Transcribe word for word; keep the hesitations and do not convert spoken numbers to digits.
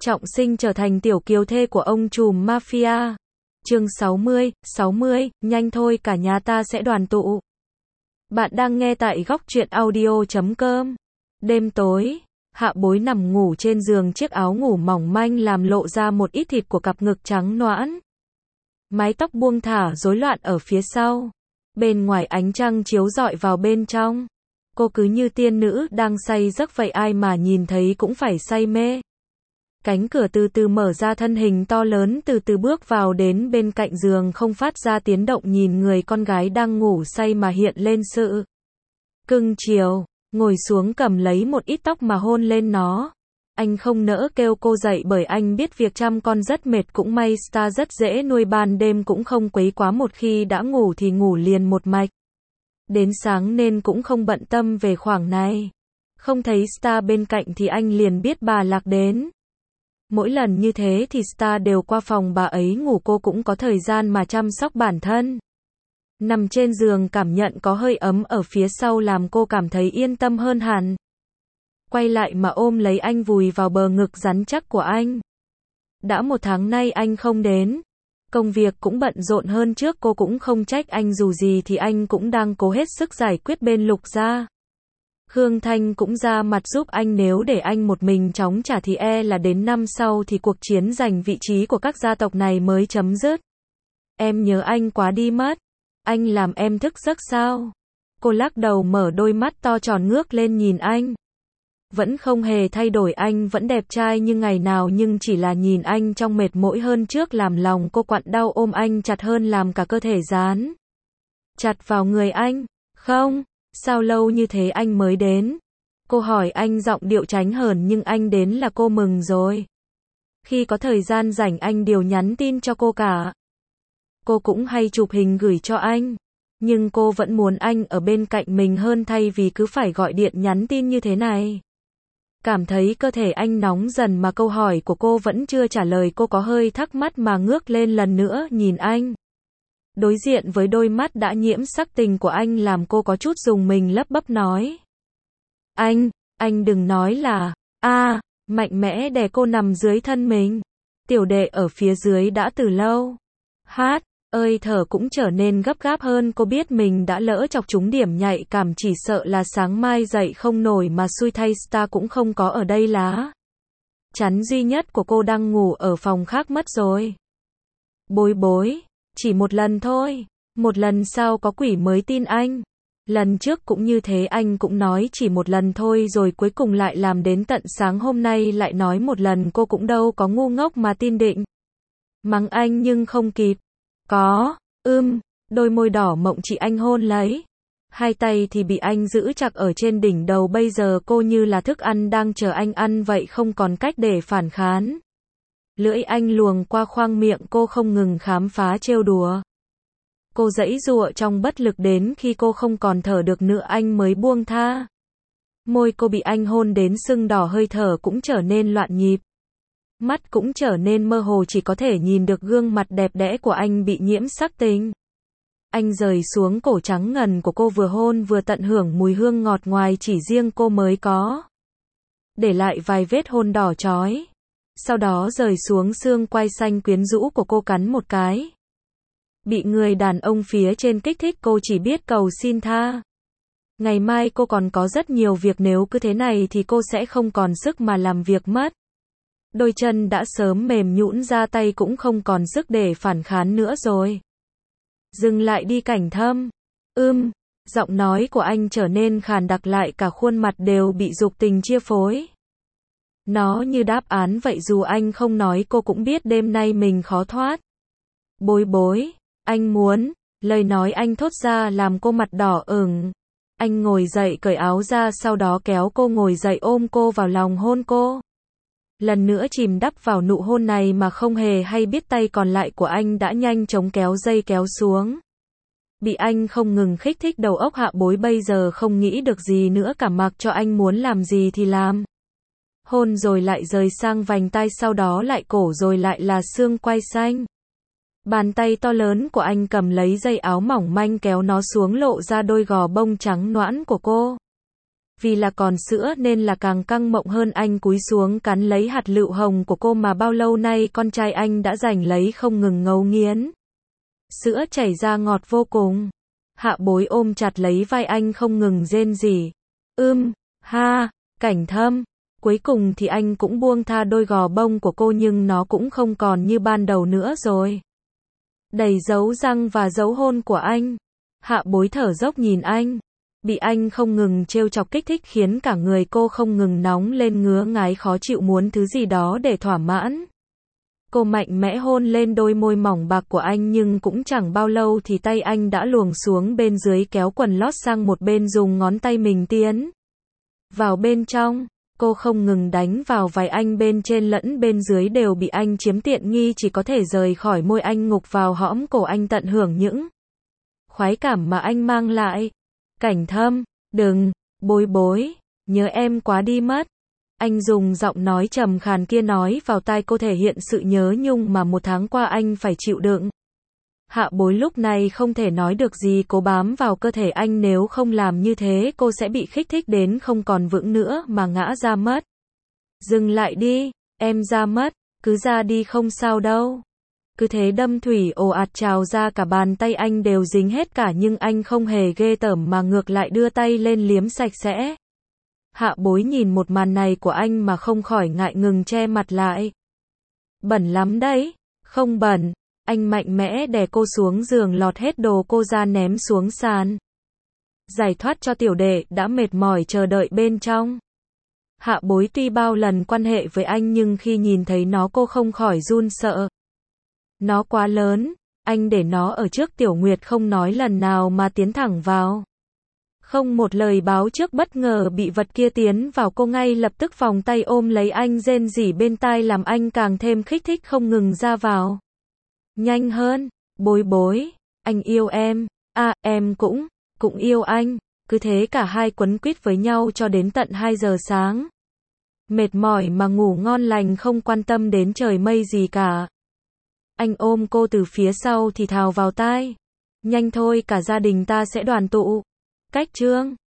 trọng sinh trở thành tiểu kiều thê của ông trùm mafia. Chương sáu mươi, sáu mươi, nhanh thôi cả nhà ta sẽ đoàn tụ. Bạn đang nghe tại góc truyện audio chấm com. Đêm tối, Hạ Bối nằm ngủ trên giường, chiếc áo ngủ mỏng manh làm lộ ra một ít thịt của cặp ngực trắng nõn. Mái tóc buông thả rối loạn ở phía sau. Bên ngoài ánh trăng chiếu rọi vào bên trong. Cô cứ như tiên nữ đang say giấc vậy, ai mà nhìn thấy cũng phải say mê. Cánh cửa từ từ mở ra, thân hình to lớn từ từ bước vào đến bên cạnh giường, không phát ra tiếng động, nhìn người con gái đang ngủ say mà hiện lên sự cưng chiều, ngồi xuống cầm lấy một ít tóc mà hôn lên nó. Anh không nỡ kêu cô dậy bởi anh biết việc chăm con rất mệt, cũng may Star rất dễ nuôi, ban đêm cũng không quấy quá, một khi đã ngủ thì ngủ liền một mạch. Đến sáng nên cũng không bận tâm về khoảng này. Không thấy Star bên cạnh thì anh liền biết bà Lạc đến. Mỗi lần như thế thì Star đều qua phòng bà ấy ngủ, cô cũng có thời gian mà chăm sóc bản thân. Nằm trên giường cảm nhận có hơi ấm ở phía sau làm cô cảm thấy yên tâm hơn hẳn. Quay lại mà ôm lấy anh, vùi vào bờ ngực rắn chắc của anh. Đã một tháng nay anh không đến. Công việc cũng bận rộn hơn trước, cô cũng không trách anh, dù gì thì anh cũng đang cố hết sức giải quyết bên Lục gia. Khương Thanh cũng ra mặt giúp anh, nếu để anh một mình chóng trả thì e là đến năm sau thì cuộc chiến giành vị trí của các gia tộc này mới chấm dứt. Em nhớ anh quá đi mất. Anh làm em thức giấc sao? Cô lắc đầu, mở đôi mắt to tròn ngước lên nhìn anh. Vẫn không hề thay đổi, anh vẫn đẹp trai như ngày nào, nhưng chỉ là nhìn anh trong mệt mỏi hơn trước, làm lòng cô quặn đau, ôm anh chặt hơn, làm cả cơ thể dán chặt vào người anh. Không, sao lâu như thế anh mới đến? Cô hỏi anh giọng điệu tránh hờn, nhưng anh đến là cô mừng rồi. Khi có thời gian rảnh anh đều nhắn tin cho cô cả. Cô cũng hay chụp hình gửi cho anh. Nhưng cô vẫn muốn anh ở bên cạnh mình hơn, thay vì cứ phải gọi điện nhắn tin như thế này. Cảm thấy cơ thể anh nóng dần mà câu hỏi của cô vẫn chưa trả lời, cô có hơi thắc mắc mà ngước lên lần nữa nhìn anh. Đối diện với đôi mắt đã nhiễm sắc tình của anh làm cô có chút rùng mình, lắp bắp nói. Anh, anh đừng nói là, a, mạnh mẽ đè cô nằm dưới thân mình. Tiểu đệ ở phía dưới đã từ lâu. Hát, ơi thở cũng trở nên gấp gáp hơn, cô biết mình đã lỡ chọc trúng điểm nhạy cảm, chỉ sợ là sáng mai dậy không nổi, mà xui thay Star cũng không có ở đây, lá chắn duy nhất của cô đang ngủ ở phòng khác mất rồi. Bối bối, chỉ một lần thôi. Một lần sao có quỷ mới tin anh. Lần trước cũng như thế, anh cũng nói chỉ một lần thôi, rồi cuối cùng lại làm đến tận sáng hôm nay lại nói một lần, cô cũng đâu có ngu ngốc mà tin định. Mắng anh nhưng không kịp. Có, ưm, đôi môi đỏ mọng chị anh hôn lấy. Hai tay thì bị anh giữ chặt ở trên đỉnh đầu, bây giờ cô như là thức ăn đang chờ anh ăn vậy, không còn cách để phản kháng. Lưỡi anh luồng qua khoang miệng cô, không ngừng khám phá trêu đùa. Cô giãy giụa trong bất lực, đến khi cô không còn thở được nữa anh mới buông tha. Môi cô bị anh hôn đến sưng đỏ, hơi thở cũng trở nên loạn nhịp. Mắt cũng trở nên mơ hồ, chỉ có thể nhìn được gương mặt đẹp đẽ của anh bị nhiễm sắc tình. Anh rời xuống cổ trắng ngần của cô, vừa hôn vừa tận hưởng mùi hương ngọt ngoài chỉ riêng cô mới có. Để lại vài vết hôn đỏ chói. Sau đó rời xuống xương quai xanh quyến rũ của cô, cắn một cái. Bị người đàn ông phía trên kích thích, cô chỉ biết cầu xin tha. Ngày mai cô còn có rất nhiều việc, nếu cứ thế này thì cô sẽ không còn sức mà làm việc mất. Đôi chân đã sớm mềm nhũn ra, tay cũng không còn sức để phản kháng nữa rồi. Dừng lại đi Cảnh Thâm. Ưm, giọng nói của anh trở nên khàn đặc, lại cả khuôn mặt đều bị dục tình chia phối. Nó như đáp án vậy, dù anh không nói cô cũng biết đêm nay mình khó thoát. Bối bối, anh muốn, lời nói anh thốt ra làm cô mặt đỏ ửng. Anh ngồi dậy cởi áo ra, sau đó kéo cô ngồi dậy, ôm cô vào lòng, hôn cô. Lần nữa chìm đắp vào nụ hôn này mà không hề hay biết tay còn lại của anh đã nhanh chóng kéo dây kéo xuống. Bị anh không ngừng kích thích, đầu óc Hạ Bối bây giờ không nghĩ được gì nữa cả, mặc cho anh muốn làm gì thì làm. Hôn rồi lại rời sang vành tai, sau đó lại cổ, rồi lại là xương quai xanh. Bàn tay to lớn của anh cầm lấy dây áo mỏng manh kéo nó xuống, lộ ra đôi gò bông trắng nõn của cô. Vì là còn sữa nên là càng căng mộng hơn, anh cúi xuống cắn lấy hạt lựu hồng của cô mà bao lâu nay con trai anh đã giành lấy không ngừng ngấu nghiến. Sữa chảy ra ngọt vô cùng. Hạ Bối ôm chặt lấy vai anh không ngừng rên rỉ. Ưm, ha, Cảnh Thâm. Cuối cùng thì anh cũng buông tha đôi gò bông của cô nhưng nó cũng không còn như ban đầu nữa rồi. Đầy dấu răng và dấu hôn của anh. Hạ Bối thở dốc nhìn anh. Bị anh không ngừng trêu chọc kích thích khiến cả người cô không ngừng nóng lên, ngứa ngáy khó chịu, muốn thứ gì đó để thỏa mãn. Cô mạnh mẽ hôn lên đôi môi mỏng bạc của anh nhưng cũng chẳng bao lâu thì tay anh đã luồn xuống bên dưới, kéo quần lót sang một bên, dùng ngón tay mình tiến vào bên trong. Cô không ngừng đánh vào vai anh, bên trên lẫn bên dưới đều bị anh chiếm tiện nghi, chỉ có thể rời khỏi môi anh, ngục vào hõm cổ anh, tận hưởng những khoái cảm mà anh mang lại. Cảnh Thâm, đừng, Bối Bối, nhớ em quá đi mất. Anh dùng giọng nói trầm khàn kia nói vào tai cô, thể hiện sự nhớ nhung mà một tháng qua anh phải chịu đựng. Hạ Bối lúc này không thể nói được gì, cố bám vào cơ thể anh, nếu không làm như thế cô sẽ bị kích thích đến không còn vững nữa mà ngã ra mất. Dừng lại đi, em ra mất, cứ ra đi không sao đâu. Cứ thế đâm thủy ồ ạt trào ra, cả bàn tay anh đều dính hết cả, nhưng anh không hề ghê tởm mà ngược lại đưa tay lên liếm sạch sẽ. Hạ Bối nhìn một màn này của anh mà không khỏi ngại ngừng che mặt lại. Bẩn lắm đấy. Không bẩn. Anh mạnh mẽ đè cô xuống giường, lọt hết đồ cô ra ném xuống sàn. Giải thoát cho tiểu đệ đã mệt mỏi chờ đợi bên trong. Hạ Bối tuy bao lần quan hệ với anh nhưng khi nhìn thấy nó cô không khỏi run sợ. Nó quá lớn, anh để nó ở trước Tiểu Nguyệt không nói lần nào mà tiến thẳng vào. Không một lời báo trước, bất ngờ bị vật kia tiến vào, cô ngay lập tức vòng tay ôm lấy anh, rên rỉ bên tai làm anh càng thêm kích thích, không ngừng ra vào. Nhanh hơn, Bối Bối, anh yêu em, à em cũng, cũng yêu anh. Cứ thế cả hai quấn quýt với nhau cho đến tận hai giờ sáng. Mệt mỏi mà ngủ ngon lành, không quan tâm đến trời mây gì cả. Anh ôm cô từ phía sau thì thào vào tai. Nhanh thôi, cả gia đình ta sẽ đoàn tụ. Cách chương